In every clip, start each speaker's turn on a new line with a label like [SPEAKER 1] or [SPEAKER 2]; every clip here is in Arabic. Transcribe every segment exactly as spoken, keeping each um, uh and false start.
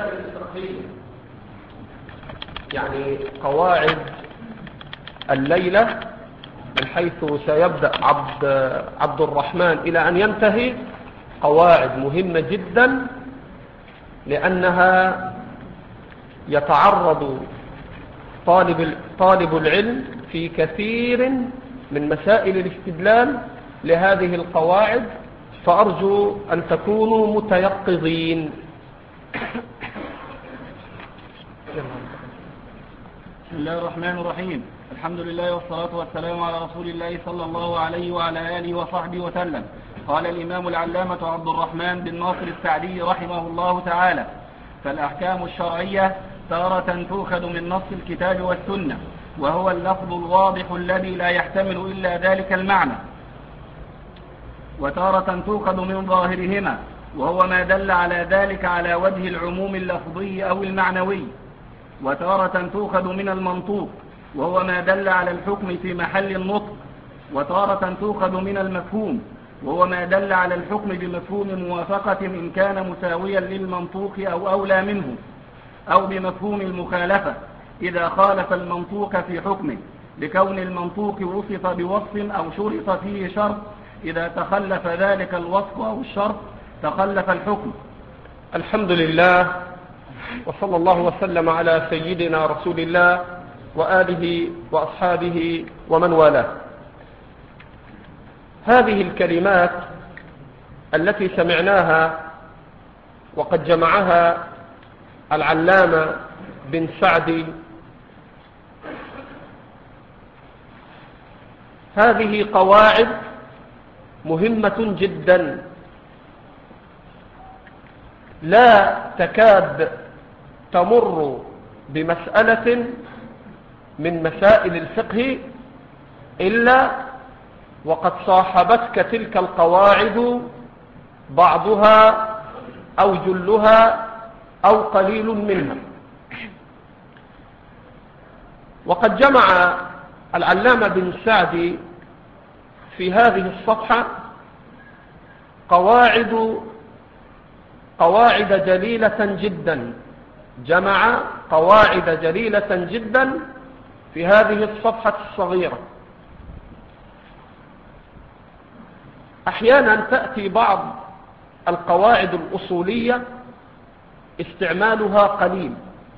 [SPEAKER 1] المسائل الفقهية، يعني قواعد الليلة من حيث سيبدأ عبد, عبد الرحمن إلى أن ينتهي قواعد مهمة جدا، لأنها يتعرض طالب, طالب العلم في كثير من مسائل الاستدلال لهذه القواعد، فأرجو أن تكونوا متيقظين.
[SPEAKER 2] بسم الله الرحمن الرحيم. الحمد لله والصلاة والسلام على رسول الله صلى الله عليه وعلى آله وصحبه وسلم. قال الإمام العلامة عبد الرحمن بن ناصر السعدي رحمه الله تعالى: فالأحكام الشرعية تارة تؤخذ من نص الكتاب والسنة، وهو اللفظ الواضح الذي لا يحتمل إلا ذلك المعنى، وتارة تؤخذ من ظاهرهما، وهو ما دل على ذلك على وجه العموم اللفظي أو المعنوي، وتارة تؤخذ من المنطوق، وهو ما دل على الحكم في محل النطق، وتارة تؤخذ من المفهوم، وهو ما دل على الحكم بمفهوم موافقة إن كان مساويا للمنطوق أو أولى منه، أو بمفهوم المخالفة إذا خالف المنطوق في حكمه، لكون المنطوق وصف بوصف أو شرط فيه شرط، إذا تخلف ذلك الوصف أو الشرط تخلف الحكم.
[SPEAKER 1] الحمد لله، وصلى الله وسلم على سيدنا رسول الله وآله وأصحابه ومن والاه. هذه الكلمات التي سمعناها وقد جمعها العلامة بن سعدي، هذه قواعد مهمة جدا، لا تكاد تمر بمسألة من مسائل الفقه إلا وقد صاحبتك تلك القواعد بعضها أو جلها أو قليل منها. وقد جمع العلامة بن سعدي في هذه الصفحة قواعد قواعد جليلة جدا، جمع قواعد جليلة جدا في هذه الصفحة الصغيرة. أحيانا تأتي بعض القواعد الأصولية استعمالها قليل،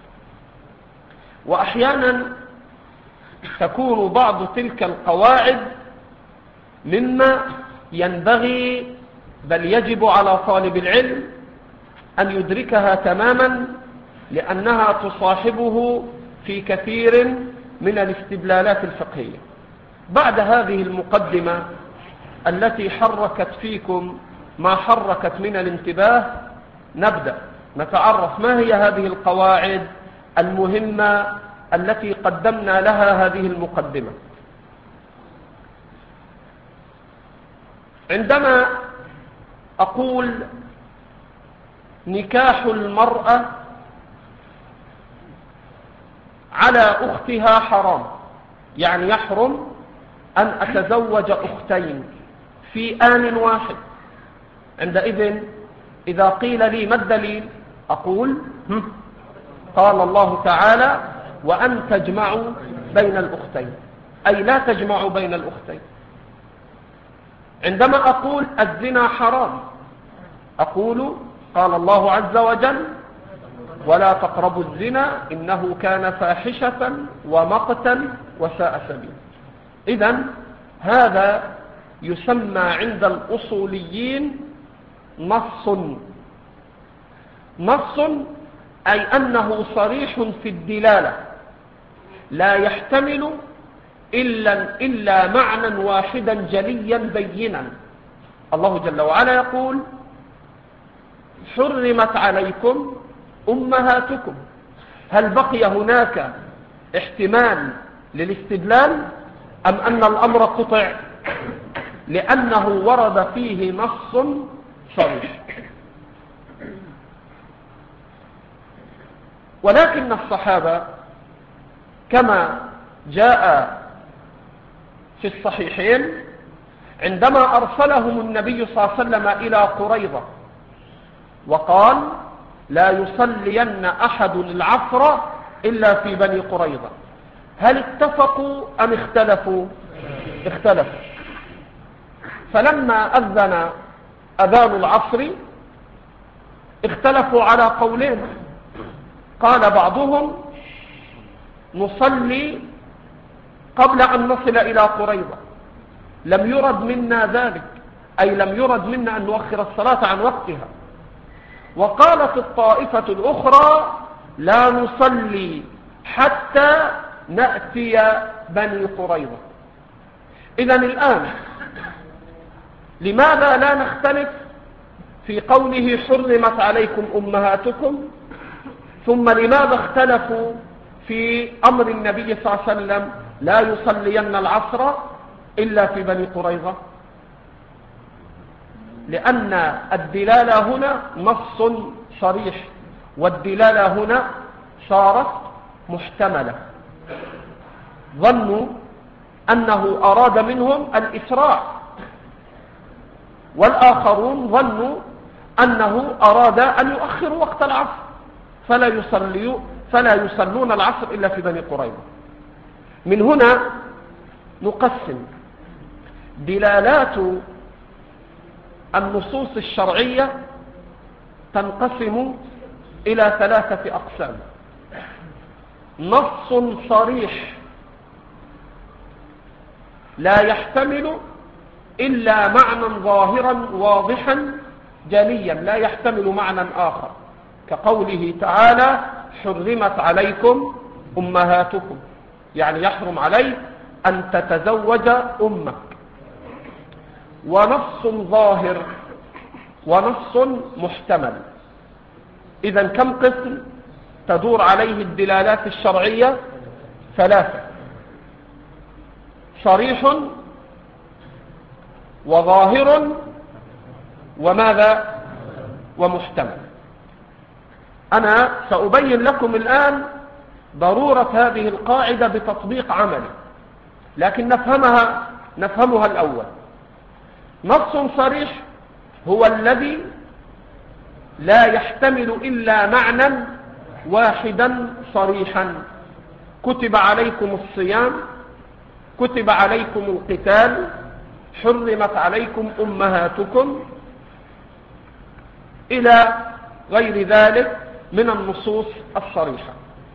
[SPEAKER 1] وأحيانا تكون بعض تلك القواعد مما ينبغي بل يجب على طالب العلم أن يدركها تماما، لأنها تصاحبه في كثير من الاستدلالات الفقهية. بعد هذه المقدمة التي حركت فيكم ما حركت من الانتباه، نبدأ نتعرف ما هي هذه القواعد المهمة التي قدمنا لها هذه المقدمة. عندما أقول نكاح المرأة على أختها حرام، يعني يحرم أن أتزوج أختين في آن واحد. عندئذ إذا قيل لي ما الدليل؟ أقول قال الله تعالى: وأن تجمعوا بين الأختين، أي لا تجمعوا بين الأختين. عندما أقول الزنا حرام، أقول قال الله عز وجل: ولا تقربوا الزنا إنه كان فاحشة ومقتا وساء سبيلا. إذن هذا يسمى عند الأصوليين نص. نص أي أنه صريح في الدلالة، لا يحتمل إلا, إلا معنى واحدا جليا بينا. الله جل وعلا يقول: حرمت عليكم أمهاتكم. هل بقي هناك احتمال للاستدلال أم أن الأمر قطع؟ لأنه ورد فيه نص صريح. ولكن الصحابة كما جاء في الصحيحين عندما أرسلهم النبي صلى الله عليه وسلم إلى قريظة وقال: لا يصلين أحد العصر إلا في بني قريظة. هل اتفقوا أم اختلفوا؟ اختلفوا. فلما أذن أذان العصر اختلفوا على قولين. قال بعضهم نصلي قبل أن نصل إلى قريظة، لم يرد منا ذلك، أي لم يرد منا أن نؤخر الصلاة عن وقتها. وقالت الطائفة الأخرى لا نصلي حتى نأتي بني قريظة. إذن الآن لماذا لا نختلف في قوله حرمت عليكم أمهاتكم، ثم لماذا اختلفوا في أمر النبي صلى الله عليه وسلم لا يصلين العصر إلا في بني قريظة؟ لأن الدلالة هنا نص صريح، والدلالة هنا صارت محتملة. ظنوا أنه أراد منهم الإسراع، والآخرون ظنوا أنه أراد أن يؤخر وقت العصر فلا يصلوا فلا يصلون العصر إلا في بني قريظة. من هنا نقسم دلالات النصوص الشرعية، تنقسم إلى ثلاثة أقسام: نص صريح لا يحتمل إلا معنى ظاهرا واضحا جليا، لا يحتمل معنى آخر، كقوله تعالى حرمت عليكم أمهاتكم، يعني يحرم عليك أن تتزوج أمك. ونص ظاهر ونص محتمل. إذن كم قسم تدور عليه الدلالات الشرعية؟ ثلاثة: صريح وظاهر وماذا؟ ومحتمل. أنا سأبين لكم الآن ضرورة هذه القاعدة بتطبيق عملي، لكن نفهمها نفهمها الأول. نص صريح هو الذي لا يحتمل إلا معنى واحدا صريحا: كتب عليكم الصيام، كتب عليكم القتال، حرمت عليكم أمهاتكم، إلى غير ذلك من النصوص الصريحة.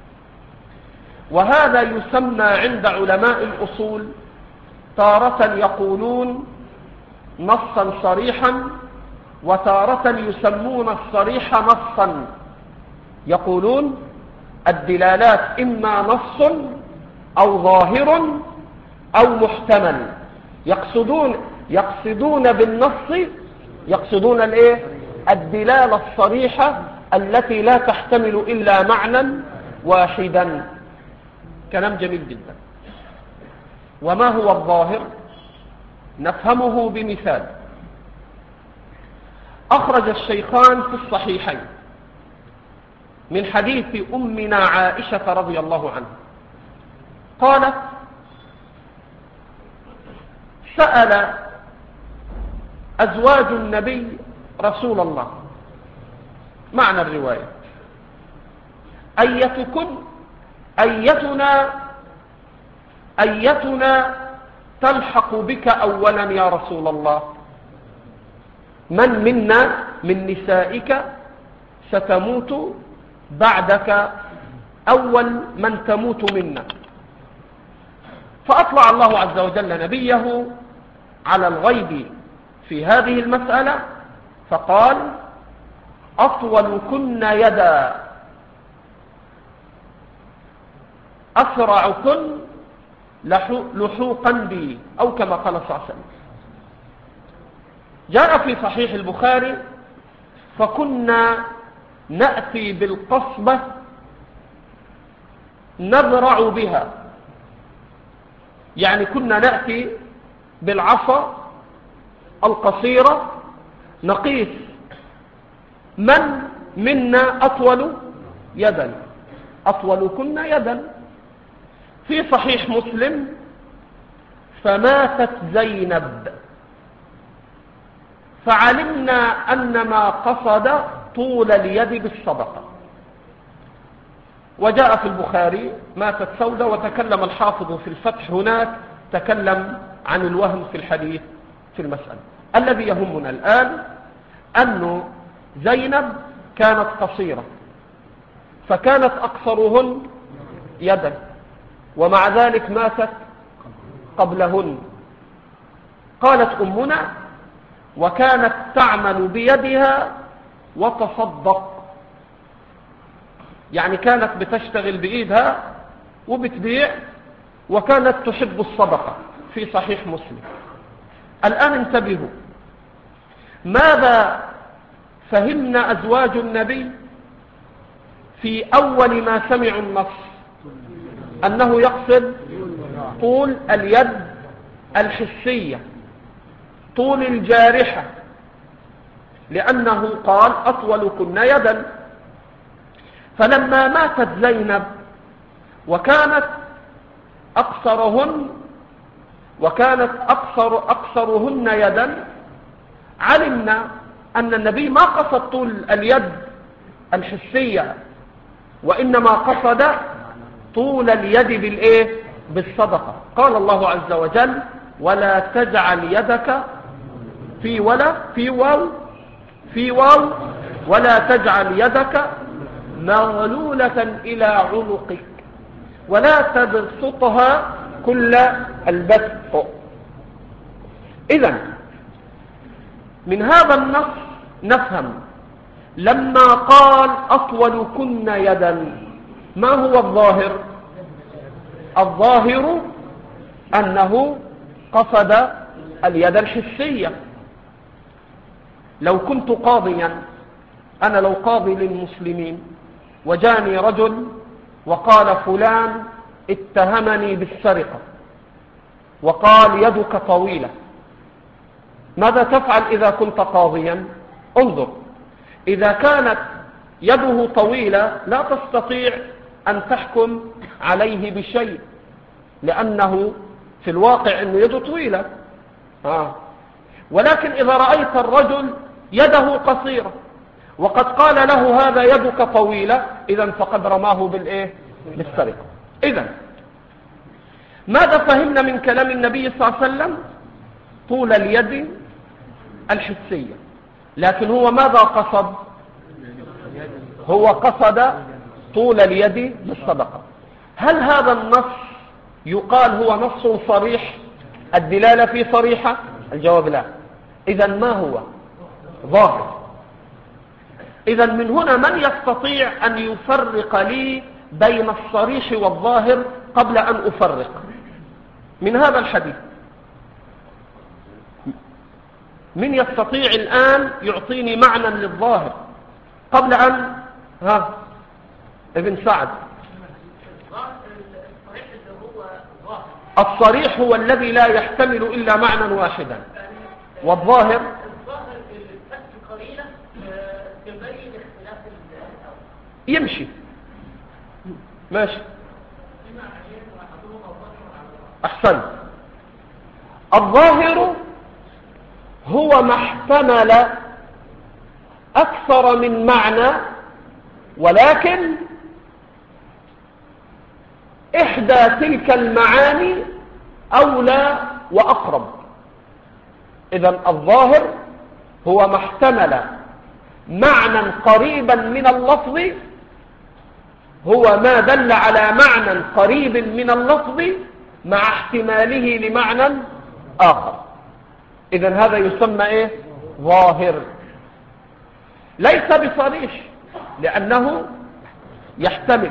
[SPEAKER 1] وهذا يسمى عند علماء الأصول تارة يقولون نصا صريحا، وتارة يسمون الصريح نصا، يقولون الدلالات إما نص أو ظاهر أو محتمل. يقصدون يقصدون بالنص يقصدون الايه؟ الدلالة الصريحة التي لا تحتمل إلا معنى واحدا. كلام جميل جدا. وما هو الظاهر؟ نفهمه بمثال. أخرج الشيخان في الصحيحين من حديث أمنا عائشة رضي الله عنها قالت: سأل أزواج النبي رسول الله، معنى الرواية: أيتكن أيتنا أيتنا تلحق بك أولا يا رسول الله؟ من منا من نسائك ستموت بعدك أول من تموت منا؟ فأطلع الله عز وجل نبيه على الغيب في هذه المسألة فقال: أطولكن يدا أسرعكن لحوقا بي، أو كما قال صلى الله عليه وسلم. جاء في صحيح البخاري: فكنا نأتي بالقصبة نذرع بها، يعني كنا نأتي بالعصا القصيرة نقيس من منا أطول يدا، أطولكن يدا. في صحيح مسلم: فماتت زينب فعلمنا أن ما قصد طول اليد بالصدقة. وجاء في البخاري ماتت سودة، وتكلم الحافظ في الفتح هناك تكلم عن الوهم في الحديث في المسألة. الذي يهمنا الآن أن زينب كانت قصيرة، فكانت أقصرهن يدا، ومع ذلك ماتت قبلهن. قالت أمنا: وكانت تعمل بيدها وتصدق، يعني كانت بتشتغل بإيدها وبتبيع، وكانت تحب الصدقة، في صحيح مسلم. الآن انتبهوا، ماذا فهمنا أزواج النبي في أول ما سمعوا النص؟ أنه يقصد طول اليد الحسية، طول الجارحة، لأنه قال أطولكن يدا. فلما ماتت زينب وكانت أقصرهن وكانت أقصر أقصرهن يدا، علمنا أن النبي ما قصد طول اليد الحسية، وإنما قصد طول اليد بالإيه؟ بالصدقة. قال الله عز وجل: ولا تجعل يدك في ولا في واو في واو ولا تجعل يدك مغلولة إلى عنقك ولا تبسطها كل البسط. إذن من هذا النص نفهم لما قال أطولكن يدا، ما هو الظاهر؟ الظاهر أنه قصد اليد الحسية. لو كنت قاضيا، أنا لو قاضي للمسلمين وجاني رجل وقال فلان اتهمني بالسرقة وقال يدك طويلة، ماذا تفعل إذا كنت قاضيا؟ انظر، إذا كانت يده طويلة لا تستطيع أن تحكم عليه بشيء، لأنه في الواقع أنه يده طويلة. آه. ولكن إذا رأيت الرجل يده قصيرة وقد قال له هذا يدك طويلة، إذن فقد رماه بالإيه؟ بالسرقة. إذن ماذا فهمنا من كلام النبي صلى الله عليه وسلم؟ طول اليد الحسية. لكن هو ماذا قصد؟ هو قصد طول اليد بالصدقة. هل هذا النص يقال هو نص صريح؟ الدلالة فيه صريحة؟ الجواب لا. إذن ما هو؟ ظاهر. إذن من هنا من يستطيع أن يفرق لي بين الصريح والظاهر قبل أن أفرق من هذا الحديث؟ من يستطيع الآن يعطيني معنى للظاهر قبل أن ها ابن سعد؟ الصريح هو الذي لا يحتمل إلا معنى واحدا، والظاهر يمشي ماشي. أحسن. الظاهر هو ما احتمل أكثر من معنى، ولكن إحدى تلك المعاني أولى وأقرب. إذن الظاهر هو ما احتمل معنى قريبا من اللفظ، هو ما دل على معنى قريب من اللفظ مع احتماله لمعنى آخر. إذن هذا يسمى إيه؟ ظاهر. ليس بصريح لأنه يحتمل،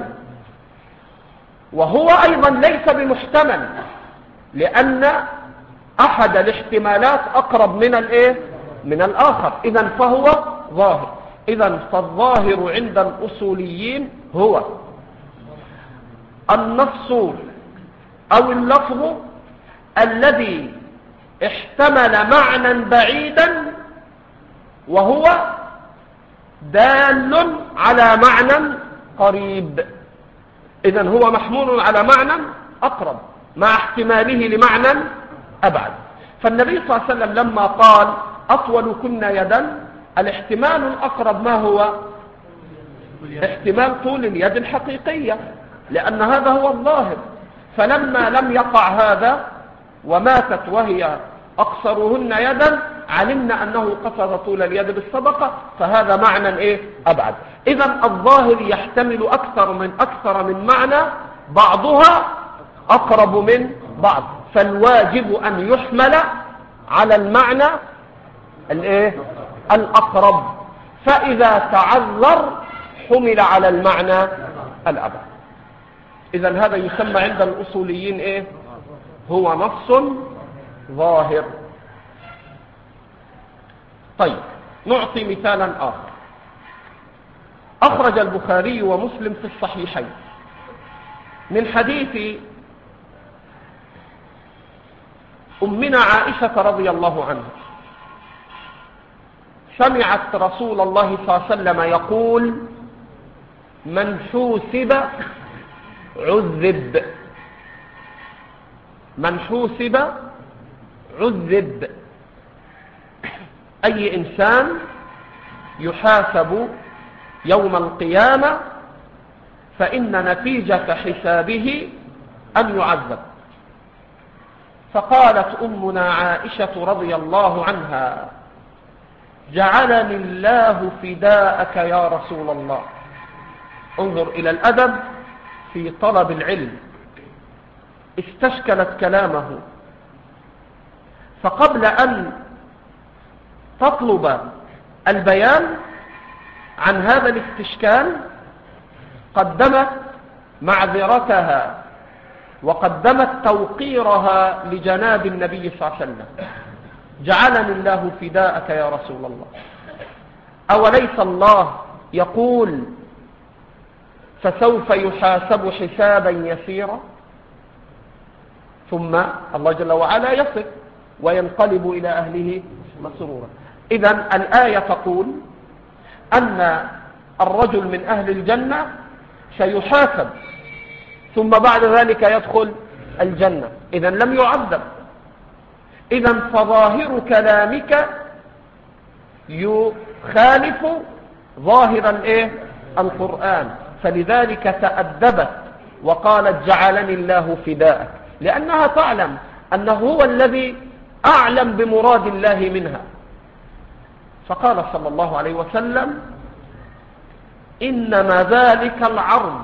[SPEAKER 1] وهو أيضا ليس بمحتمل لأن أحد الاحتمالات أقرب من الإيه؟ من الآخر. إذن فهو ظاهر. إذن فالظاهر عند الأصوليين هو النص أو اللفظ الذي احتمل معنى بعيدا وهو دال على معنى قريب. إذن هو محمول على معنى أقرب مع احتماله لمعنى أبعد. فالنبي صلى الله عليه وسلم لما قال أطولكن يدا، الاحتمال الأقرب ما هو؟ احتمال طول اليد الحقيقية، لأن هذا هو الظاهر. فلما لم يقع هذا وماتت وهي أقصرهن يدا علمنا أنه قصد طول اليد بالصدقة، فهذا معنى إيه؟ أبعد. إذن الظاهر يحتمل أكثر من أكثر من معنى، بعضها أقرب من بعض، فالواجب أن يحمل على المعنى الإيه؟ الأقرب، فإذا تعذر حمل على المعنى الأبعد. إذن هذا يسمى عند الأصوليين إيه؟ هو نص ظاهر. طيب نعطي مثالا آخر. أخرج البخاري ومسلم في الصحيحين من حديث أمنا عائشة رضي الله عنها، سمعت رسول الله صلى الله عليه وسلم يقول: من حوسب عذب. من حوسب عذب، أي إنسان يحاسب يوم القيامة فإن نتيجة حسابه أن يعذب. فقالت أمنا عائشة رضي الله عنها: جعلني الله فداءك يا رسول الله. انظر إلى الأدب في طلب العلم، استشكلت كلامه، فقبل أن تطلب البيان عن هذا الاستشكال قدمت معذرتها وقدمت توقيرها لجناب النبي صلى الله عليه وسلم. جعلني الله فداءك يا رسول الله، أوليس الله يقول فسوف يحاسب حسابا يسيرا؟ ثم الله جل وعلا يصف وينقلب إلى أهله مسرورا. إذن الآية تقول أن الرجل من أهل الجنة سيحاسب ثم بعد ذلك يدخل الجنة، إذن لم يعذب. إذن فظاهر كلامك يخالف ظاهر الإيه؟ القرآن، فلذلك تأدبت وقالت: جعلني الله فداءك، لأنها تعلم أنه هو الذي أعلم بمراد الله منها. فقال صلى الله عليه وسلم: إنما ذلك العرض،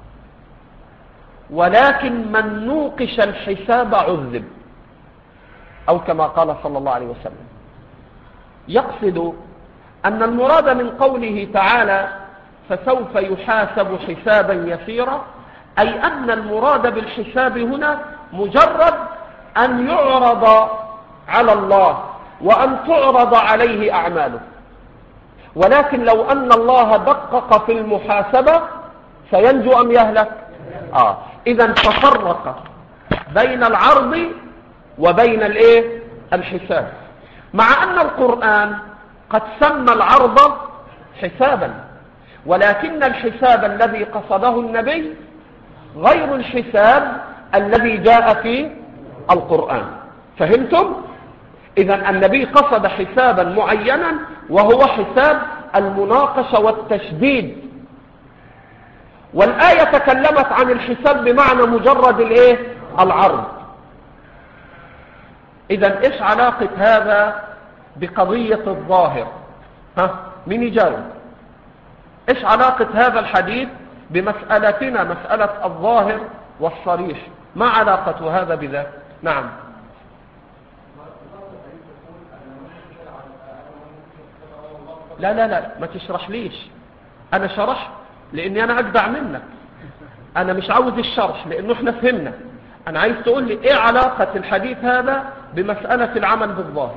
[SPEAKER 1] ولكن من نوقش الحساب عذب، أو كما قال صلى الله عليه وسلم. يقصد أن المراد من قوله تعالى فسوف يحاسب حسابا يسيرا، أي أن المراد بالحساب هنا مجرد أن يعرض على الله وأن تعرض عليه أعماله. ولكن لو أن الله دقق في المحاسبة سينجو أم يهلك؟ آه. إذن تفرق بين العرض وبين الإيه؟ الحساب، مع أن القرآن قد سمى العرض حسابا، ولكن الحساب الذي قصده النبي غير الحساب الذي جاء في القرآن. فهمتم؟ إذن النبي قصد حسابا معينا وهو حساب المناقشة والتشديد، والآية تكلمت عن الحساب بمعنى مجرد الإيه؟ العرض. إذن إيش علاقة هذا بقضية الظاهر؟ ها؟ مين يجاوب؟ إيش علاقة هذا الحديث بمسألتنا، مسألة الظاهر والصريح؟ ما علاقة هذا بذا؟ نعم. لا لا لا ما تشرح ليش، أنا شرحت لأني أنا أجدع منك، أنا مش عاوز الشرح لأنه إحنا فهمنا. أنا عايز تقول لي إيه علاقة الحديث هذا بمسألة العمل بالظاهر؟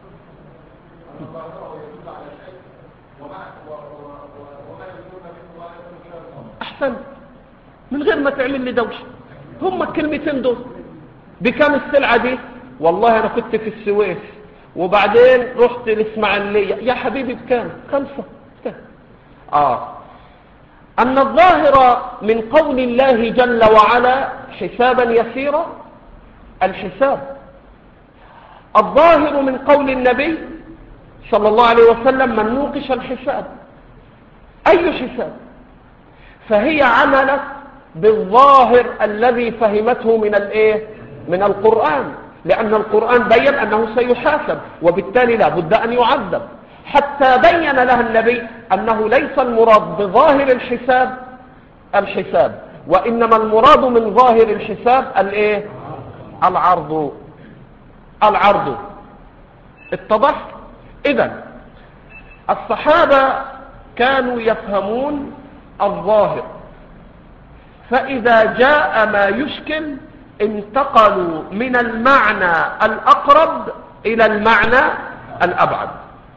[SPEAKER 1] أحسن، من غير ما تعمل لي دوشة. هم الكلمتين دول. بكم السلعة دي؟ والله أنا كنت في السويس وبعدين رحت الإسماعيلية. يا حبيبي بكام؟ خمسة. آه أن الظاهر من قول الله جل وعلا حسابا يسيرا، الحساب. الظاهر من قول النبي صلى الله عليه وسلم من نوقش الحساب. أي حساب؟ فهي عملت بالظاهر الذي فهمته من الايه من القرآن، لأن القرآن بين أنه سيحاسب وبالتالي لا بد أن يعذب، حتى بين لها النبي أنه ليس المراد بظاهر الحساب الحساب، وإنما المراد من ظاهر الحساب الايه العرض العرض اتضح؟ إذن الصحابة كانوا يفهمون الظاهر، فإذا جاء ما يشكل انتقلوا من المعنى الأقرب إلى المعنى الأبعد.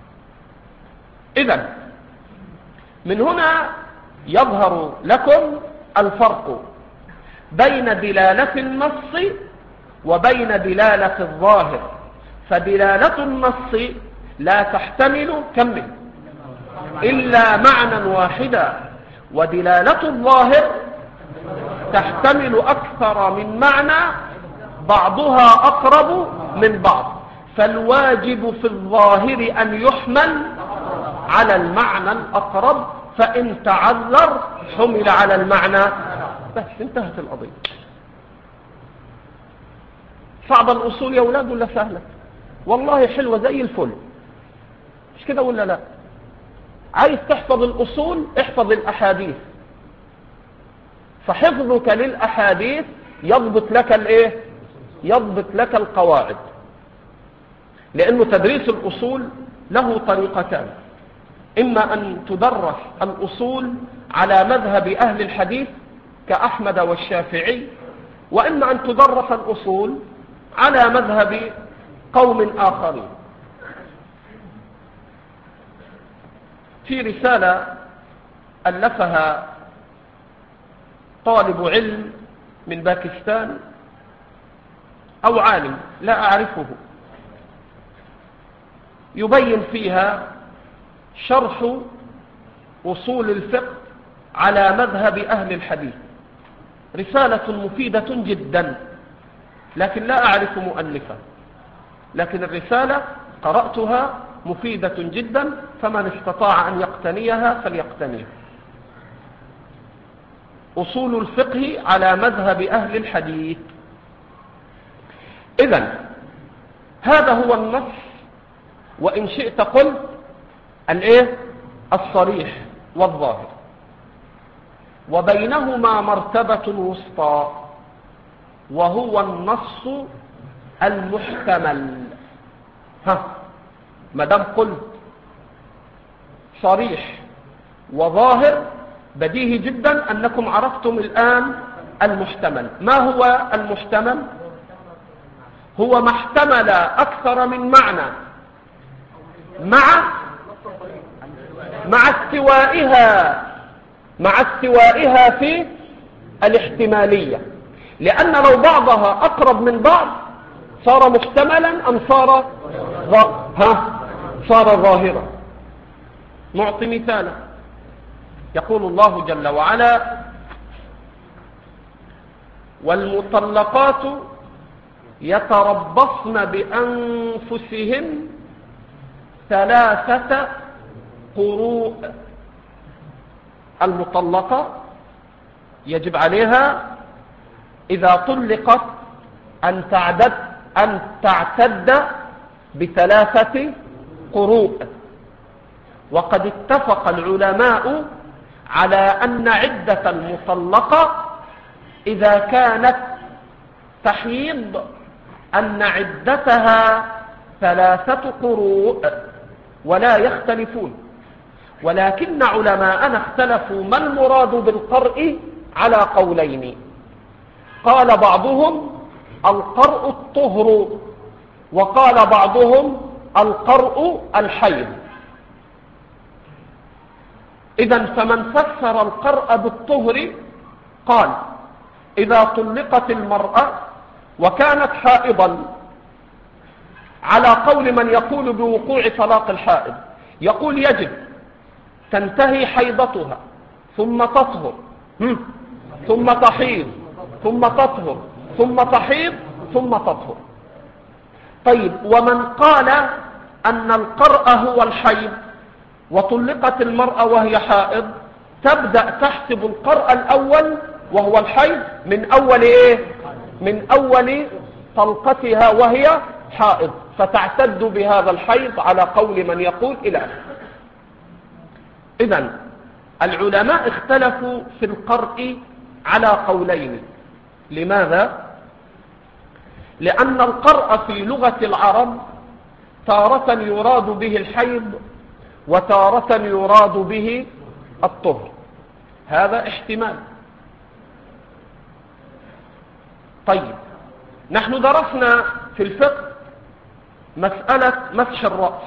[SPEAKER 1] إذن من هنا يظهر لكم الفرق بين دلالة النص وبين دلالة الظاهر. فدلالة النص لا تحتمل كمل إلا معنى واحدا، ودلالة الظاهر تحتمل أكثر من معنى بعضها أقرب من بعض، فالواجب في الظاهر أن يحمل على المعنى الأقرب، فإن تعذر حمل على المعنى، بس انتهت القضية. صعب الأصول يا أولاد ولا سهلة؟ والله حلوة زي الفل، مش كده ولا لا؟ عايز تحفظ الأصول احفظ الأحاديث، فحفظك للأحاديث يضبط لك الايه يضبط لك القواعد، لأنه تدريس الأصول له طريقتان: إما أن تدرس الأصول على مذهب أهل الحديث كأحمد والشافعي، وإما أن تدرس الأصول على مذهب قوم آخرين. في رسالة ألفها طالب علم من باكستان أو عالم لا أعرفه، يبين فيها شرح أصول الفقه على مذهب أهل الحديث. رسالة مفيدة جدا، لكن لا أعرف مؤلفا، لكن الرسالة قرأتها مفيدة جدا، فمن استطاع أن يقتنيها فليقتنيها. أصول الفقه على مذهب أهل الحديث. إذن هذا هو النص، وإن شئت قل الايه الصريح والظاهر، وبينهما مرتبة وسطى وهو النص المحتمل. ها ما دام قلت صريح وظاهر بديهي جدا أنكم عرفتم الآن المحتمل. ما هو المحتمل؟ هو ما احتمل أكثر من معنى مع مع استوائها مع استوائها في الاحتمالية، لأن لو بعضها أقرب من بعض صار محتملا أم صار ها صار ظاهرا. نعطي مثالا. يقول الله جل وعلا: والمطلقات يتربصن بأنفسهن ثلاثة قروء. المطلقة يجب عليها إذا طلقت أن تعدد أن تعتد بثلاثة قروء. وقد اتفق العلماء على أن عدة المطلقة إذا كانت تحيض أن عدتها ثلاثة قروء، ولا يختلفون. ولكن علماءنا اختلفوا ما المراد بالقرء على قولين. قال بعضهم القرء الطهر، وقال بعضهم القرء الحيض. إذن فمن فسر القرء بالطهر قال: إذا طلقت المرأة وكانت حائضا، على قول من يقول بوقوع طلاق الحائض، يقول يجب تنتهي حيضتها ثم تطهر ثم تحيض ثم تطهر ثم تحيض ثم تطهر. طيب، ومن قال أن القرء هو الحيض وطلقت المرأة وهي حائض، تبدأ تحسب القرء الأول وهو الحيض من أول إيه؟ من أول طلقتها وهي حائض، فتعتد بهذا الحيض على قول من يقول إلى آخره. إذن العلماء اختلفوا في القرء على قولين. لماذا؟ لأن القرء في لغة العرب تارة يراد به الحيض وتارة يراد به الطهر، هذا احتمال. طيب، نحن درسنا في الفقه مسألة مسح الرأس.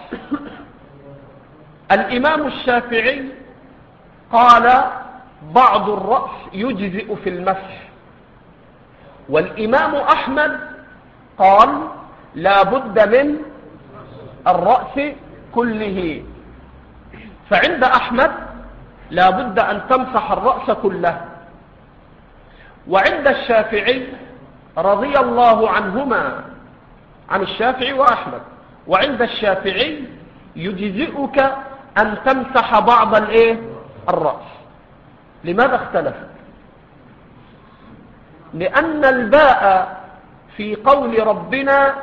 [SPEAKER 1] الإمام الشافعي قال بعض الرأس يجزئ في المسح، والإمام أحمد قال لا بد من الرأس كله. فعند أحمد لا بد أن تمسح الرأس كله، وعند الشافعي رضي الله عنهما عن الشافعي وأحمد، وعند الشافعي يجزئك أن تمسح بعض الإيه؟ الرأس. لماذا اختلف؟ لأن الباء في قول ربنا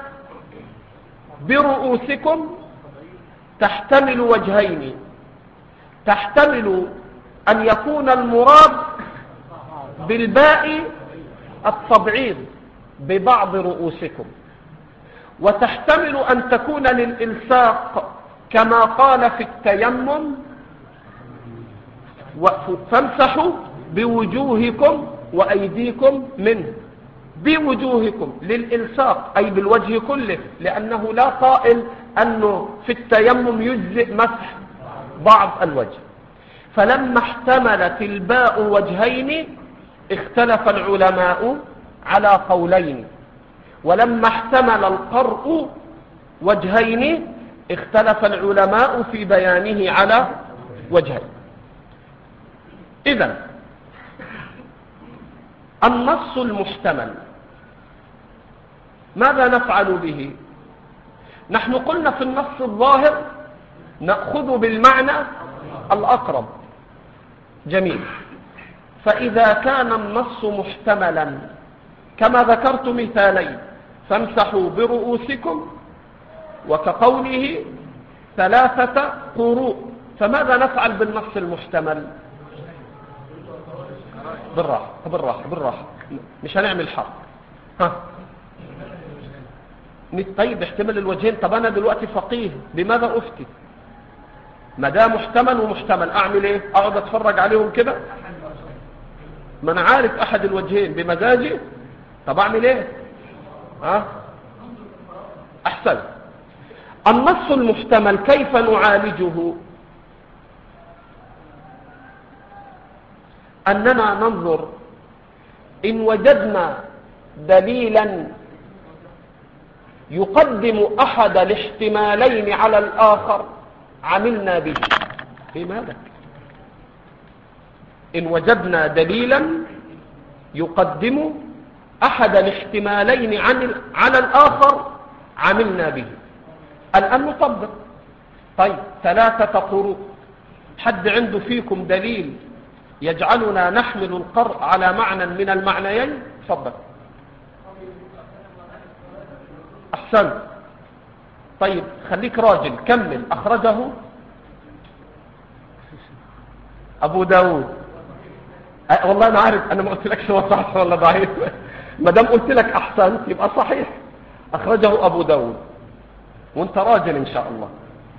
[SPEAKER 1] برؤوسكم تحتمل وجهين، تحتمل أن يكون المراد بالباء التبعيض ببعض رؤوسكم، وتحتمل أن تكون للإلصاق كما قال في التيمم فامسحوا بوجوهكم وأيديكم منه. بوجوهكم للإلصاق أي بالوجه كله، لأنه لا قائل أنه في التيمم يجزئ مسح بعض الوجه. فلما احتملت الباء وجهين اختلف العلماء على قولين، ولما احتمل القرء وجهين اختلف العلماء في بيانه على وجهين. إذن النص المحتمل ماذا نفعل به؟ نحن قلنا في النص الظاهر نأخذ بالمعنى الأقرب. جميل. فإذا كان النص محتملا كما ذكرت مثالين، فامسحوا برؤوسكم وكقوله ثلاثة قروء، فماذا نفعل بالنص المحتمل؟ بالراحة بالراحة بالراحة، مش هنعمل حرب. ها طيب، احتمل الوجهين. طب أنا دلوقتي فقيه، بماذا أفتي؟ ما ده محتمل ومحتمل، أعمل إيه؟ أقعد أتفرج عليهم كده؟ ما أنا عارف أحد الوجهين بمزاجي، طب أعمل إيه؟ ها أحسن. النص المحتمل كيف نعالجه؟ أننا ننظر إن وجدنا دليلا يقدم أحد الاحتمالين على الآخر عملنا به. لماذا؟ إن وجدنا دليلا يقدم أحد الاحتمالين على الآخر عملنا به. الآن نطبق. طيب، ثلاثة قروء، حد عنده فيكم دليل يجعلنا نحمل القرء على معنى من المعنيين؟ تفضل. أحسن. طيب خليك راجل، كمل. أخرجه أبو داود. أه والله أنا عارف، أنا ما قلت لك هو صح ولا ضعيف، ما دام قلت لك أحسن يبقى صحيح. أخرجه أبو داود، وانت راجل إن شاء الله.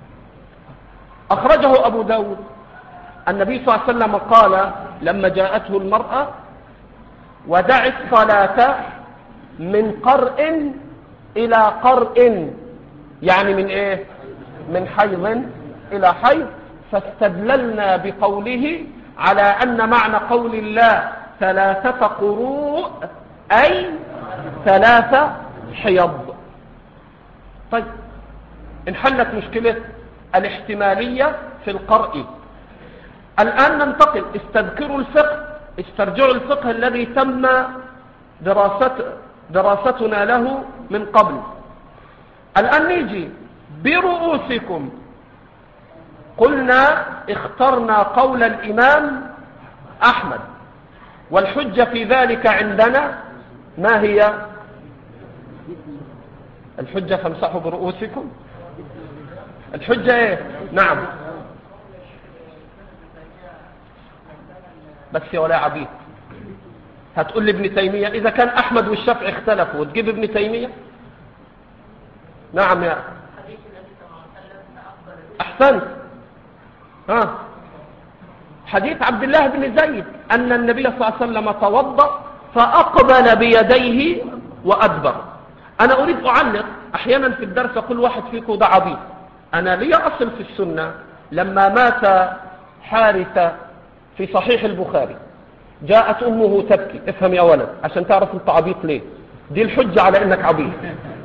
[SPEAKER 1] أخرجه أبو داود. النبي صلى الله عليه وسلم قال لما جاءته المرأة ودع الصلاة من قرء إلى قرء، يعني من إيه؟ من حيض إلى حيض، فاستدللنا بقوله على أن معنى قول الله ثلاثة قروء أي ثلاثة حيض. طيب، انحلت مشكلة الاحتمالية في القرء. الآن ننتقل، استذكروا الفقه، استرجعوا الفقه الذي تم دراسة دراستنا له من قبل. الآن نيجي برؤوسكم. قلنا اخترنا قول الإمام أحمد، والحجة في ذلك عندنا ما هي؟ الحجة فامسحوا برؤوسكم. الحجة ايه؟ نعم. بس يا ولا عبيد، هتقول لي ابن تيمية؟ إذا كان أحمد والشافعي اختلفوا وتجيب ابن تيمية؟ نعم يا أحسنت. ها، حديث عبد الله بن زيد أن النبي صلى الله عليه وسلم توضأ فأقبل بيديه وأدبر. أنا أريد أعلق. أحيانا في الدرس أقول واحد فيكم ده عبيد. أنا لي أصل في السنة. لما مات حارثة في صحيح البخاري جاءت أمه تبكي. افهم يا ولد عشان تعرف أنت عبيط ليه، دي الحجة على أنك عبيط.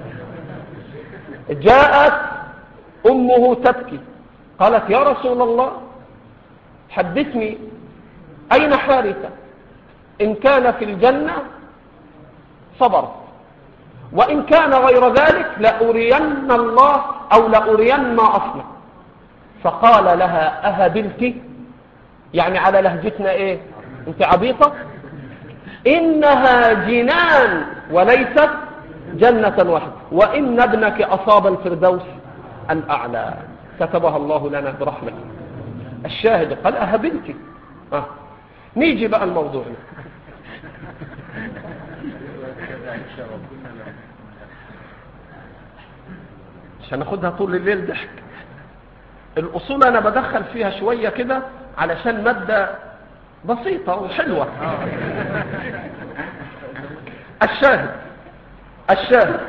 [SPEAKER 1] جاءت أمه تبكي قالت يا رسول الله حدثني أين حارثة؟ إن كان في الجنة صبر، وإن كان غير ذلك لأرين الله أو لأرين ما أصنع. فقال لها أهبلت؟ يعني على لهجتنا إيه؟ أنت عبيطة؟ إنها جنان وليست جنة واحدة، وإن ابنك أصاب الفردوس الأعلى كتبها الله لنا برحمته. الشاهد قال أهبلت. آه. نيجي بقى الموضوع عشان ناخدها طول الليل ضحك. الأصول أنا بدخل فيها شوية كده علشان مادة بسيطة وحلوة. الشاهد الشاهد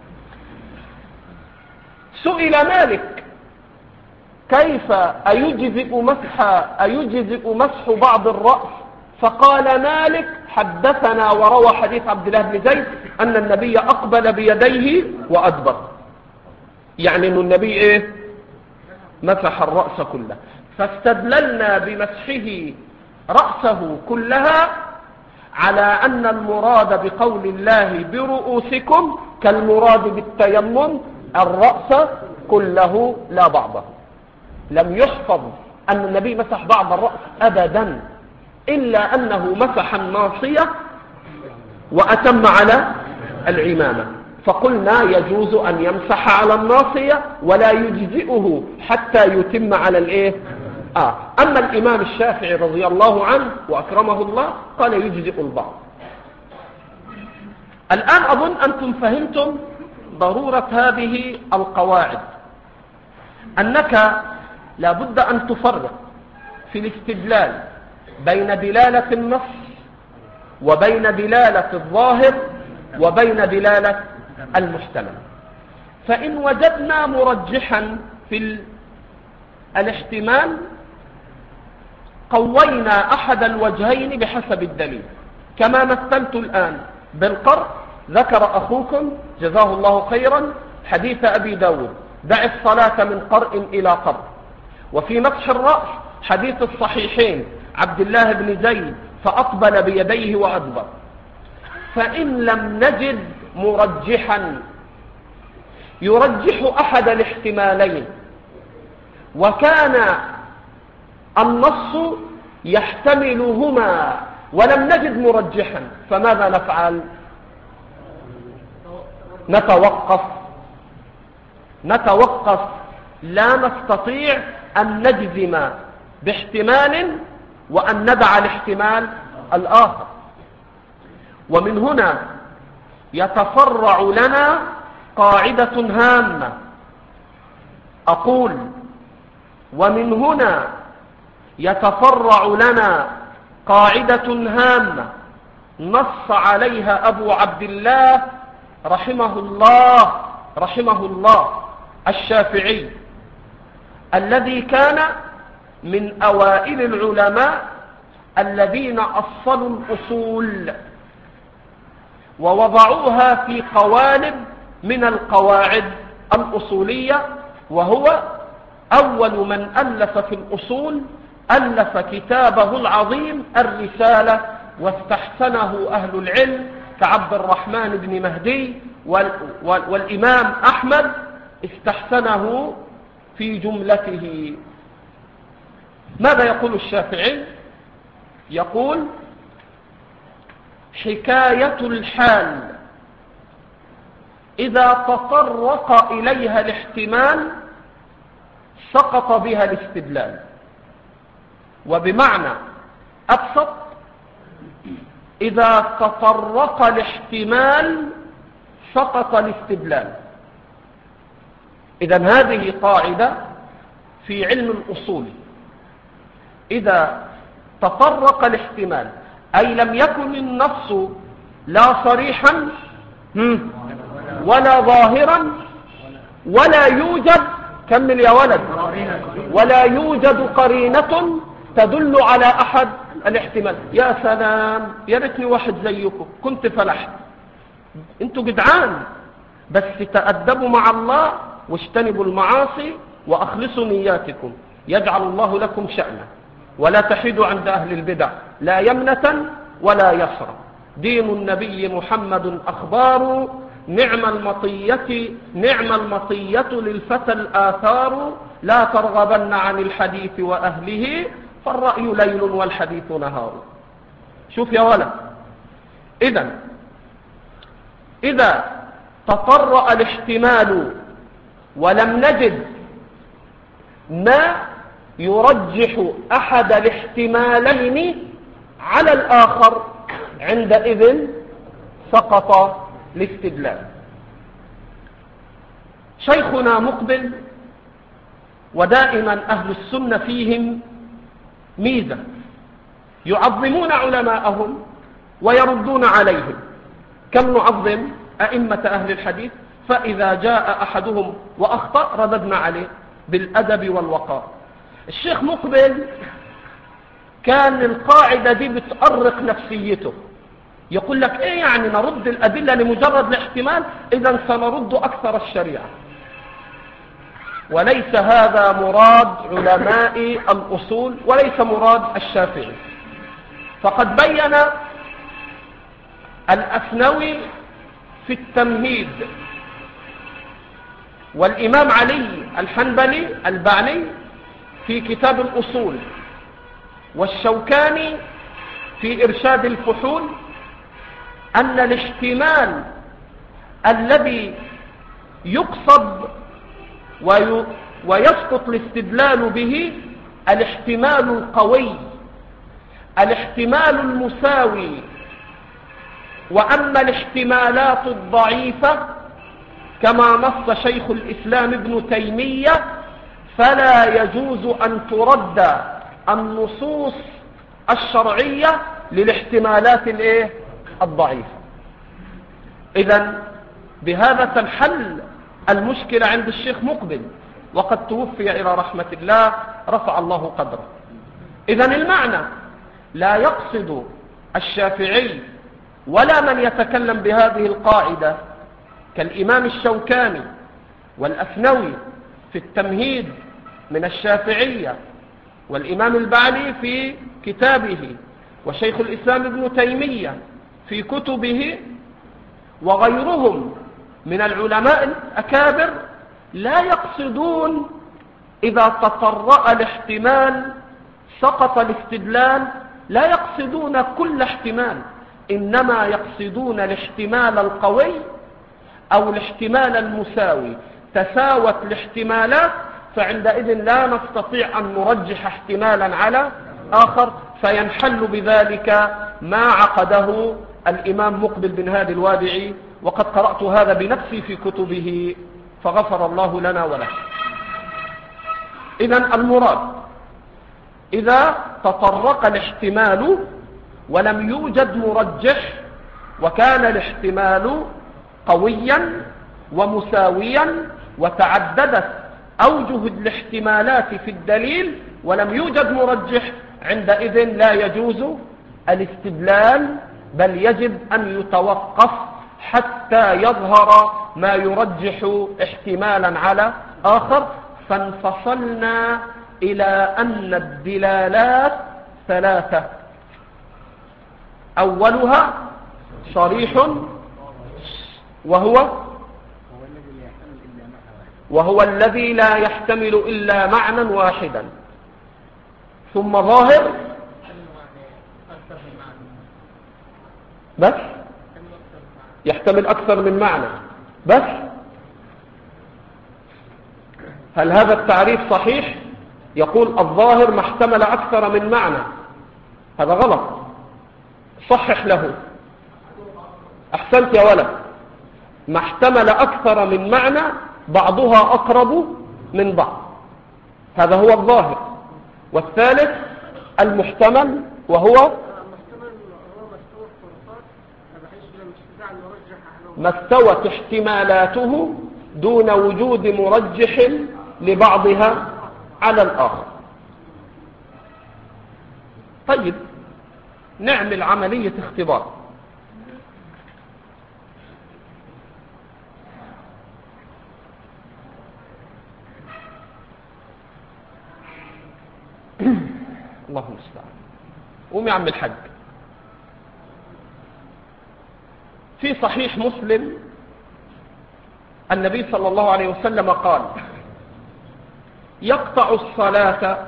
[SPEAKER 1] سئل مالك كيف أيجزئ مسح أيجزئ مسح بعض الرأس؟ فقال مالك حدثنا وروى حديث عبد الله بن زيد أن النبي أقبل بيديه وأدبر، يعني أن النبي إيه؟ مسح الرأس كله. فاستدللنا بمسحه رأسه كلها على أن المراد بقول الله برؤوسكم كالمراد بالتيمم الرأس كله لا بعضه. لم يحفظ أن النبي مسح بعض الرأس أبدا، إلا أنه مسح الناصية وأتم على العمامة. فقلنا يجوز أن يمسح على الناصية ولا يجزئه حتى يتم على الإيه؟ آه. أما الإمام الشافعي رضي الله عنه وأكرمه الله قال يجزئ البعض. الآن أظن أنتم فهمتم ضرورة هذه القواعد، أنك لا بد أن تفرق في الاستدلال بين دلالة النص وبين دلالة الظاهر وبين دلالة المحتمل. فإن وجدنا مرجحا في الاحتمال قوينا أحد الوجهين بحسب الدليل، كما مثلت الآن بالقرء. ذكر أخوكم جزاه الله خيرا حديث أبي داود دع الصلاة من قرء إلى قرء. وفي مسح الرأس حديث الصحيحين عبد الله بن زيد فأقبل بيديه وأدبر. فإن لم نجد مرجحا يرجح أحد الاحتمالين وكان النص يحتملهما ولم نجد مرجحا، فماذا نفعل؟ نتوقف نتوقف لا نستطيع أن نجزم باحتمال وأن ندع الاحتمال الآخر. ومن هنا يتفرع لنا قاعدة هامة. أقول ومن هنا يتفرع لنا قاعدة هامة نص عليها أبو عبد الله رحمه الله رحمه الله الشافعي، الذي كان من أوائل العلماء الذين أصلوا الأصول ووضعوها في قوالب من القواعد الأصولية، وهو أول من ألف في الأصول. ألف كتابه العظيم الرسالة واستحسنه أهل العلم كعبد الرحمن بن مهدي والإمام أحمد استحسنه في جملته. ماذا يقول الشافعي؟ يقول: حكاية الحال إذا تطرق إليها الاحتمال سقط بها الاستدلال. وبمعنى أبسط، إذا تطرق الاحتمال سقط الاستدلال. إذن هذه قاعدة في علم الأصول: إذا تطرق الاحتمال، أي لم يكن النص لا صريحا ولا ظاهرا ولا يوجد كمل يا ولد ولا يوجد قرينة تدل على أحد الاحتمال. يا سلام، يا ريتني واحد زيكم كنت فلحت. انتوا جدعان، بس تأدبوا مع الله واجتنبوا المعاصي وأخلصوا نياتكم، يجعل الله لكم شأنا. ولا تحيدوا عند أهل البدع لا يمنة ولا يسرا. دين النبي محمد أخبار، نعم المطية نعم المطية للفتى الآثار. لا ترغبن عن الحديث وأهله، فالرأي ليل والحديث نهار. شوف يا ولد، إذن إذا تطرأ الاحتمال ولم نجد ما يرجح أحد الاحتمالين على الآخر، عندئذ سقط الاستدلال. شيخنا مقبل، ودائما أهل السنة فيهم ميزة، يعظمون علماءهم ويردون عليهم. كم نعظم أئمة أهل الحديث، فإذا جاء أحدهم وأخطأ رددنا عليه بالأدب والوقار. الشيخ مقبل كان القاعدة دي بتأرق نفسيته، يقول لك ايه يعني نرد الأدلة لمجرد الاحتمال؟ إذن سنرد أكثر الشريعة. وليس هذا مراد علماء الأصول وليس مراد الشافعي. فقد بين الأثنوي في التمهيد، والإمام علي الحنبلي البعني في كتاب الأصول، والشوكاني في إرشاد الفحول، أن الاحتمال الذي يقصد ويسقط الاستدلال به الاحتمال القوي، الاحتمال المساوي. وأما الاحتمالات الضعيفة كما نص شيخ الإسلام ابن تيمية فلا يجوز أن ترد النصوص الشرعية للاحتمالات الايه الضعيفة. إذن بهذا تنحل المشكلة عند الشيخ مقبل، وقد توفي إلى رحمة الله رفع الله قدره. إذن المعنى لا يقصد الشافعي ولا من يتكلم بهذه القاعدة كالإمام الشوكاني والأثنوي في التمهيد من الشافعية، والإمام البعني في كتابه، وشيخ الإسلام ابن تيمية في كتبه، وغيرهم من العلماء الأكابر، لا يقصدون إذا تطرأ الاحتمال سقط الاستدلال، لا يقصدون كل احتمال، إنما يقصدون الاحتمال القوي أو الاحتمال المساوي. تساوت الاحتمالات فعندئذ لا نستطيع أن نرجح احتمالا على آخر، فينحل بذلك ما عقده الإمام مقبل بن هادي الوادعي، وقد قرأت هذا بنفسي في كتبه فغفر الله لنا وله. إذن المراد إذا تطرق الاحتمال ولم يوجد مرجح، وكان الاحتمال قويا ومساويا وتعددت أوجه الاحتمالات في الدليل ولم يوجد مرجح، عندئذ لا يجوز الاستدلال، بل يجب أن يتوقف حتى يظهر ما يرجح احتمالا على آخر. فانفصلنا إلى أن الدلالات ثلاثة: أولها صريح وهو وهو الذي لا يحتمل إلا معنى واحدا. ثم ظاهر بس يحتمل أكثر من معنى بس. هل هذا التعريف صحيح؟ يقول الظاهر ما احتمل أكثر من معنى، هذا غلط، صحح له. أحسنت يا ولد، ما احتمل أكثر من معنى بعضها أقرب من بعض، هذا هو الظاهر. والثالث المحتمل وهو ما استوت احتمالاته دون وجود مرجح لبعضها على الآخر. طيب نعمل عملية اختبار. اللهم المستعان. قوم يا عم الحاج. في صحيح مسلم النبي صلى الله عليه وسلم قال: يقطع الصلاة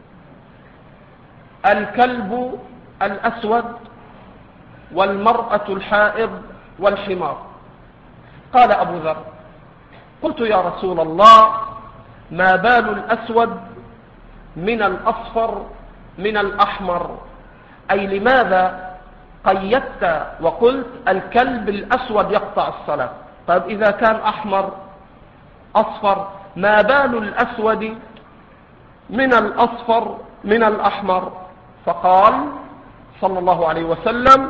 [SPEAKER 1] الكلب الأسود والمرأة الحائض والحمار. قال أبو ذر: قلت يا رسول الله ما بال الأسود من الأصفر من الأحمر؟ أي لماذا قيدت وقلت الكلب الأسود يقطع الصلاة؟ طيب إذا كان أحمر أصفر ما بال الأسود من الأصفر من الأحمر؟ فقال صلى الله عليه وسلم: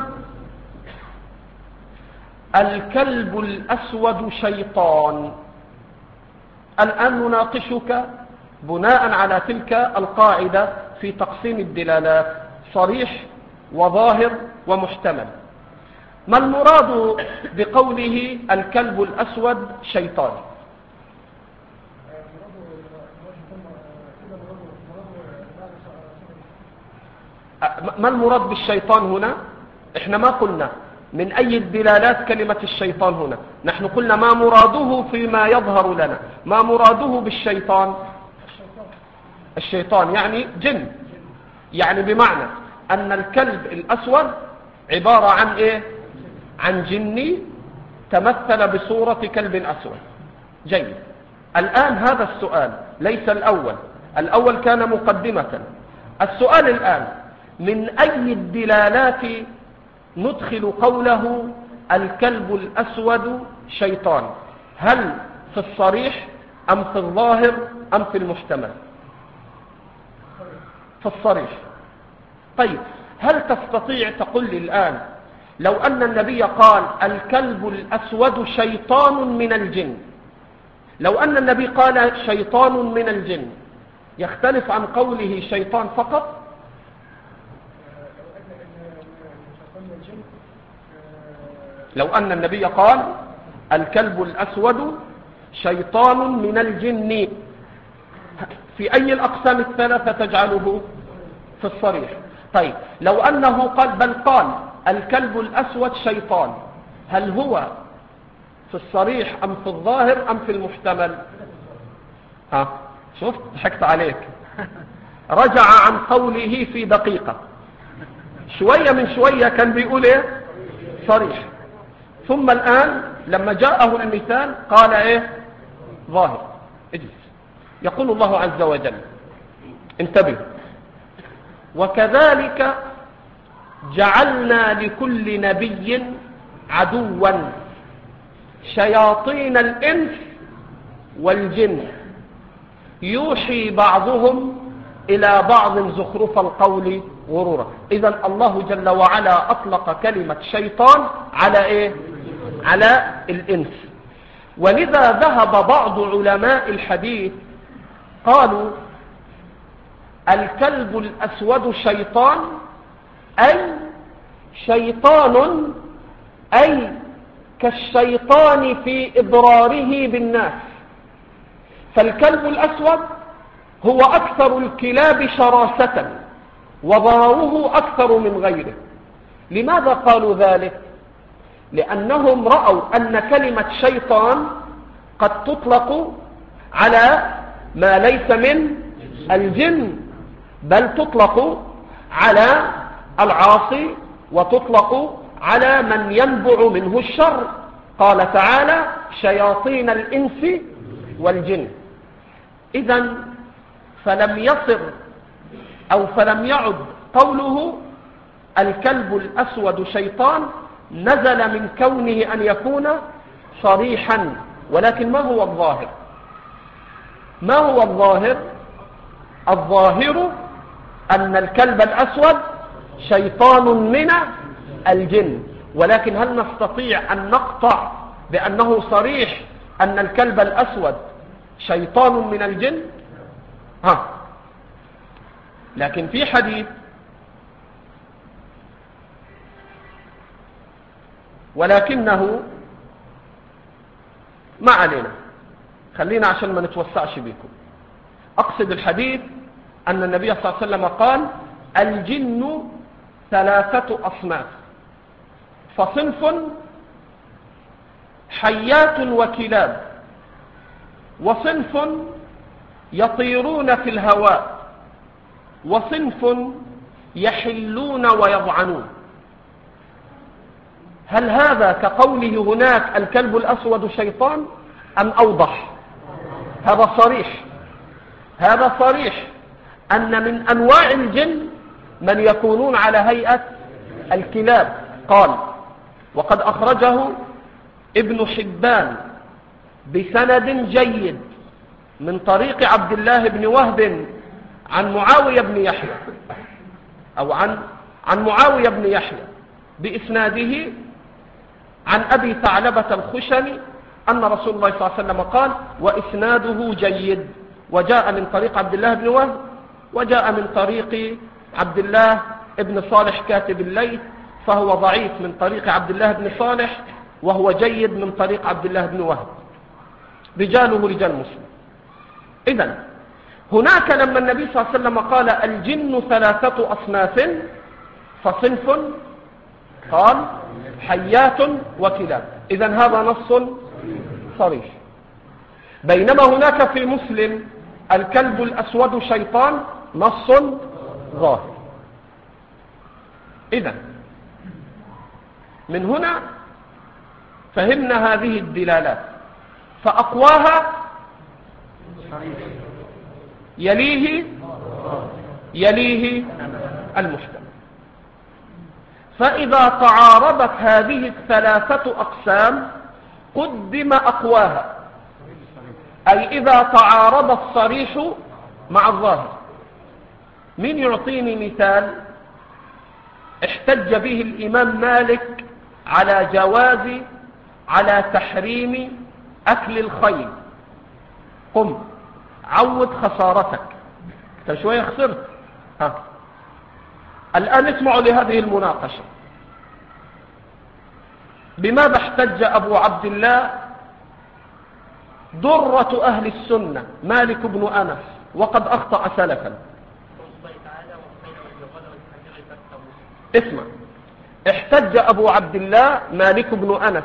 [SPEAKER 1] الكلب الأسود شيطان. الآن نناقشك بناء على تلك القاعدة في تقسيم الدلالات: صريح وظاهر ومحتمل. ما المراد بقوله الكلب الأسود شيطان؟ ما المراد بالشيطان هنا؟ احنا ما قلنا من أي الدلالات كلمة الشيطان هنا، نحن قلنا ما مراده فيما يظهر لنا. ما مراده بالشيطان؟ الشيطان يعني جن، يعني بمعنى أن الكلب الأسود عبارة عن إيه؟ عن جني تمثل بصورة كلب أسود. جيد. الآن هذا السؤال ليس الأول، الأول كان مقدمة. السؤال الآن: من أي الدلالات ندخل قوله الكلب الأسود شيطان؟ هل في الصريح أم في الظاهر أم في المحتمل؟ في الصريح. طيب هل تستطيع تقول لي الآن لو أن النبي قال الكلب الأسود شيطان من الجن، لو أن النبي قال شيطان من الجن يختلف عن قوله شيطان فقط؟ لو أن النبي قال الكلب الأسود شيطان من الجن، في أي الأقسام الثلاثة تجعله؟ في الصريح. طيب لو أنه قال بل قال الكلب الأسود شيطان، هل هو في الصريح أم في الظاهر أم في المحتمل؟ ها شفت ضحكت عليك. رجع عن قوله في دقيقة، شوية من شوية كان بيقول ايه؟ صريح، ثم الآن لما جاءه المثال قال ايه؟ ظاهر. اجلس. يقول الله عز وجل، انتبه: وكذلك جعلنا لكل نبي عدوا شياطين الإنس والجن يوحي بعضهم إلى بعض زخرف القول غرورا. إذن الله جل وعلا أطلق كلمة شيطان على إيه؟ على الإنس. ولذا ذهب بعض علماء الحديث قالوا الكلب الأسود شيطان أي شيطان أي كالشيطان في إضراره بالناس. فالكلب الأسود هو أكثر الكلاب شراسة وضرره أكثر من غيره. لماذا قالوا ذلك؟ لأنهم رأوا أن كلمة شيطان قد تطلق على ما ليس من الجن، بل تطلق على العاصي وتطلق على من ينبع منه الشر. قال تعالى شياطين الإنس والجن. إذن فلم يصر أو فلم يعد قوله الكلب الأسود شيطان نزل من كونه أن يكون صريحا، ولكن ما هو الظاهر؟ ما هو الظاهر؟ الظاهر أن الكلب الأسود شيطان من الجن، ولكن هل نستطيع أن نقطع بأنه صريح أن الكلب الأسود شيطان من الجن؟ ها، لكن في حديث ولكنه ما علينا، خلينا عشان ما نتوسعش بكم. أقصد الحديث أن النبي صلى الله عليه وسلم قال الجن ثلاثة أصناف، فصنف حيات وكلاب، وصنف يطيرون في الهواء، وصنف يحلون ويضعنون. هل هذا كقوله هناك الكلب الأسود شيطان أم أوضح؟ هذا صريح، هذا صريح أن من أنواع الجن من يكونون على هيئة الكلاب. قال وقد أخرجه ابن حبان بسند جيد من طريق عبد الله بن وهب عن معاوية بن يحيى أو عن عن معاوية بن يحيى بإسناده عن أبي ثعلبة الخشني أن رسول الله صلى الله عليه وسلم قال وإسناده جيد، وجاء من طريق عبد الله بن وهب وجاء من طريق عبد الله بن صالح كاتب الليث، فهو ضعيف من طريق عبد الله بن صالح، وهو جيد من طريق عبد الله بن وهب، رجاله رجال مسلم. إذن هناك لما النبي صلى الله عليه وسلم قال الجن ثلاثة أصناف، فصنف قال حيات وكلاب، إذن هذا نص صريح. بينما هناك في مسلم الكلب الأسود شيطان نص ظاهر. إذن من هنا فهمنا هذه الدلالات، فأقواها يليه يليه المحتمل. فإذا تعارضت هذه الثلاثة أقسام قدم أقواها، أي إذا تعارض الصريح مع الظاهر. من يعطيني مثال احتج به الإمام مالك على جواز على تحريم أكل الخيل؟ قم عود خسارتك، انت شوية خسرت. ها. الآن اسمعوا لهذه المناقشة. بماذا احتج أبو عبد الله درة أهل السنة مالك بن أنس وقد أخطأ سلفا؟ اسمع، احتج أبو عبد الله مالك بن أنس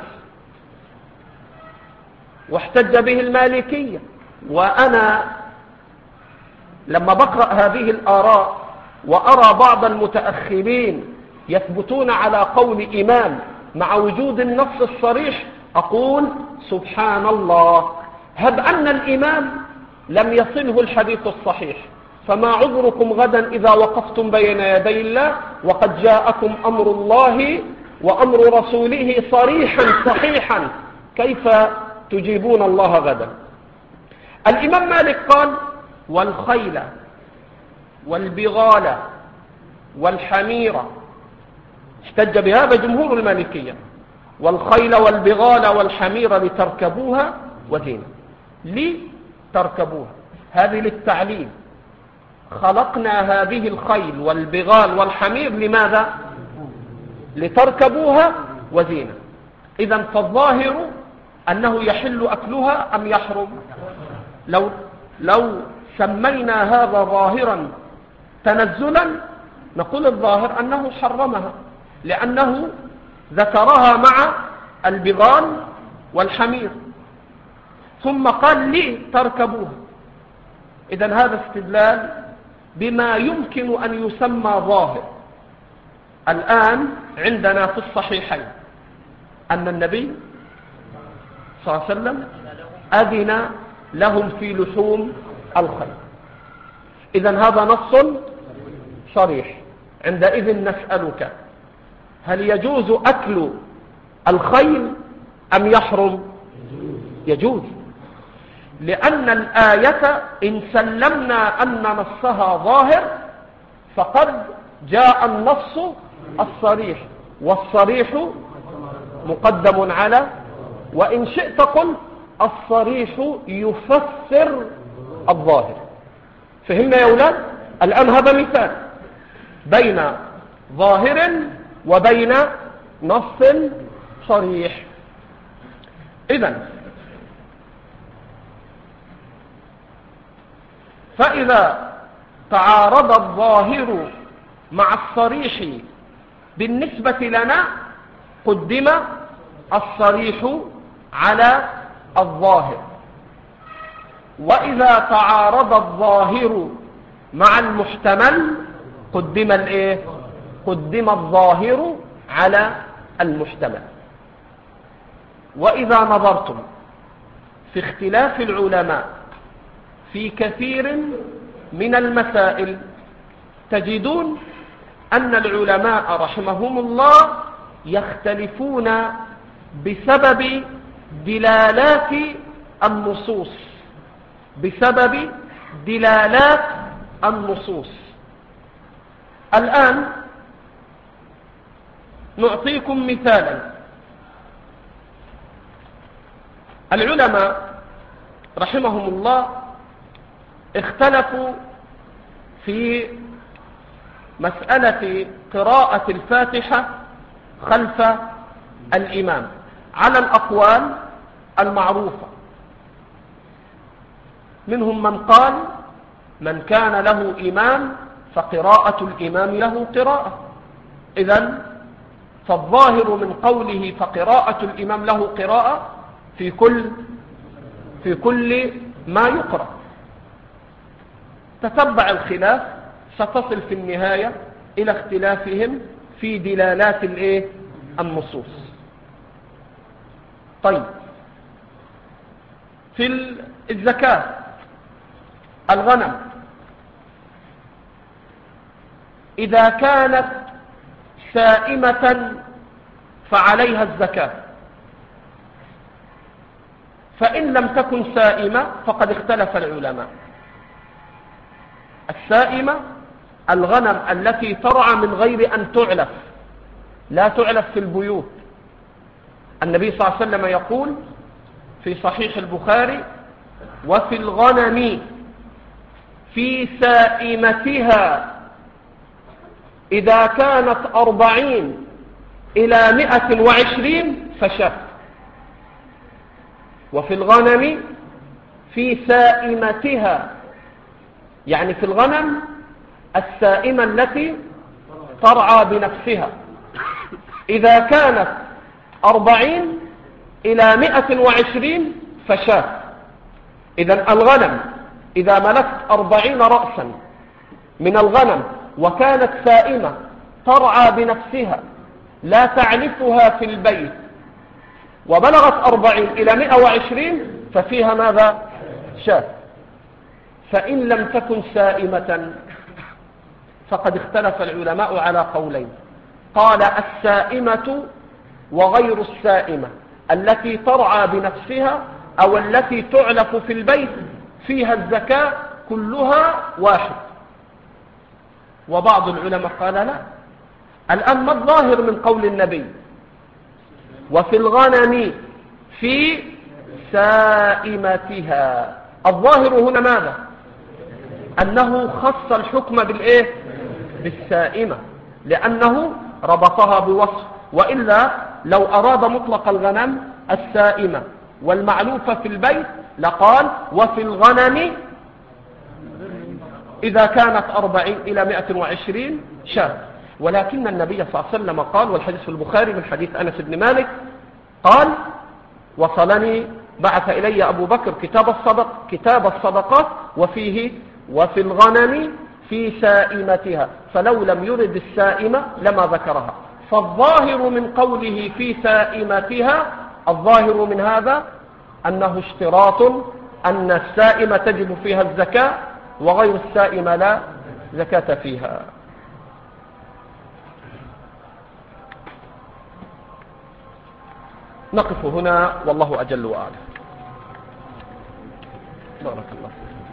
[SPEAKER 1] واحتج به المالكية، وأنا لما بقرأ هذه الآراء وأرى بعض المتأخرين يثبتون على قول إمام مع وجود النص الصريح أقول سبحان الله، هب أن الإمام لم يصله الحديث الصحيح، فما عذركم غدا إذا وقفتم بين يدي الله وقد جاءكم أمر الله وأمر رسوله صريحا صحيحا، كيف تجيبون الله غدا؟ الإمام مالك قال والخيل والبغال والحمير، احتج بهذا جمهور المالكية، والخيل والبغال والحمير لتركبوها وزينة. لتركبوها هذه للتعليل، خلقنا هذه الخيل والبغال والحمير لماذا؟ لتركبوها وزينة. إذن فالظاهر أنه يحل أكلها أم يحرم؟ لو, لو سمينا هذا ظاهرا تنزلا نقول الظاهر أنه حرمها، لأنه ذكرها مع البغال والحمير. ثم قال لي تركبوها. إذن هذا استدلال بما يمكن أن يسمى ظاهر. الآن عندنا في الصحيحين أن النبي صلى الله عليه وسلم أذن لهم في لحوم الخيل. إذن هذا نص صريح. عندئذ نسألك هل يجوز أكل الخيل أم يحرم؟ يجوز، لأن الآية إن سلمنا أن نصها ظاهر فقد جاء النص الصريح، والصريح مقدم على، وإن شئت قل الصريح يفسر الظاهر. فهمنا يا أولاد؟ الآن هذا مثال بين ظاهر وبين نص صريح. إذن فإذا تعارض الظاهر مع الصريح بالنسبة لنا قدم الصريح على الظاهر، وإذا تعارض الظاهر مع المحتمل قدم الايه؟ قدم الظاهر على المحتمل. وإذا نظرتم في اختلاف العلماء في كثير من المسائل تجدون أن العلماء رحمهم الله يختلفون بسبب دلالات النصوص بسبب دلالات النصوص. الآن نعطيكم مثالا. العلماء رحمهم الله اختلفوا في مسألة قراءة الفاتحة خلف الإمام على الأقوال المعروفة. منهم من قال من كان له إمام فقراءة الإمام له قراءة. إذن فالظاهر من قوله فقراءة الإمام له قراءة في كل في كل ما يقرأ. تتبع الخلاف ستصل في النهاية إلى اختلافهم في دلالات الايه؟ النصوص. طيب، في الزكاة الغنم إذا كانت سائمة فعليها الزكاة، فإن لم تكن سائمة فقد اختلف العلماء. السائمة الغنم التي ترعى من غير أن تعلف، لا تعلف في البيوت. النبي صلى الله عليه وسلم يقول في صحيح البخاري وفي الغنم في سائمتها إذا كانت أربعين إلى مئة وعشرين فشاة. وفي الغنم في سائمتها، يعني في الغنم السائمة التي ترعى بنفسها إذا كانت أربعين إلى مئة وعشرين فشاة. إذن الغنم إذا ملكت أربعين رأسا من الغنم وكانت سائمة ترعى بنفسها لا تعلفها في البيت وبلغت أربعين إلى مئة وعشرين ففيها ماذا؟ شاة. فإن لم تكن سائمة فقد اختلف العلماء على قولين. قال السائمة وغير السائمة التي ترعى بنفسها أو التي تعلف في البيت فيها الزكاة كلها واحد. وبعض العلماء قال لا. الآن ما الظاهر من قول النبي وفي الغنم في سائمتها؟ الظاهر هنا ماذا؟ أنه خص الحكم بالإيه؟ بالسائمة، لأنه ربطها بوصف. وإلا لو أراد مطلق الغنم السائمة والمعلوفة في البيت لقال وفي الغنم إذا كانت أربعين إلى مئة وعشرين شاة. ولكن النبي صلى الله عليه وسلم قال، والحديث في البخاري من حديث أنس بن مالك قال وصلني بعث إلي أبو بكر كتاب الصدق كتاب الصدقات وفيه وفي الغنم في سائمتها، فلو لم يرد السائمة لما ذكرها. فالظاهر من قوله في سائمتها، الظاهر من هذا أنه اشتراط أن السائمة تجب فيها الزكاة وغير السائمة لا زكاة فيها. نقف هنا والله أجل وأعلم. بارك الله فيك.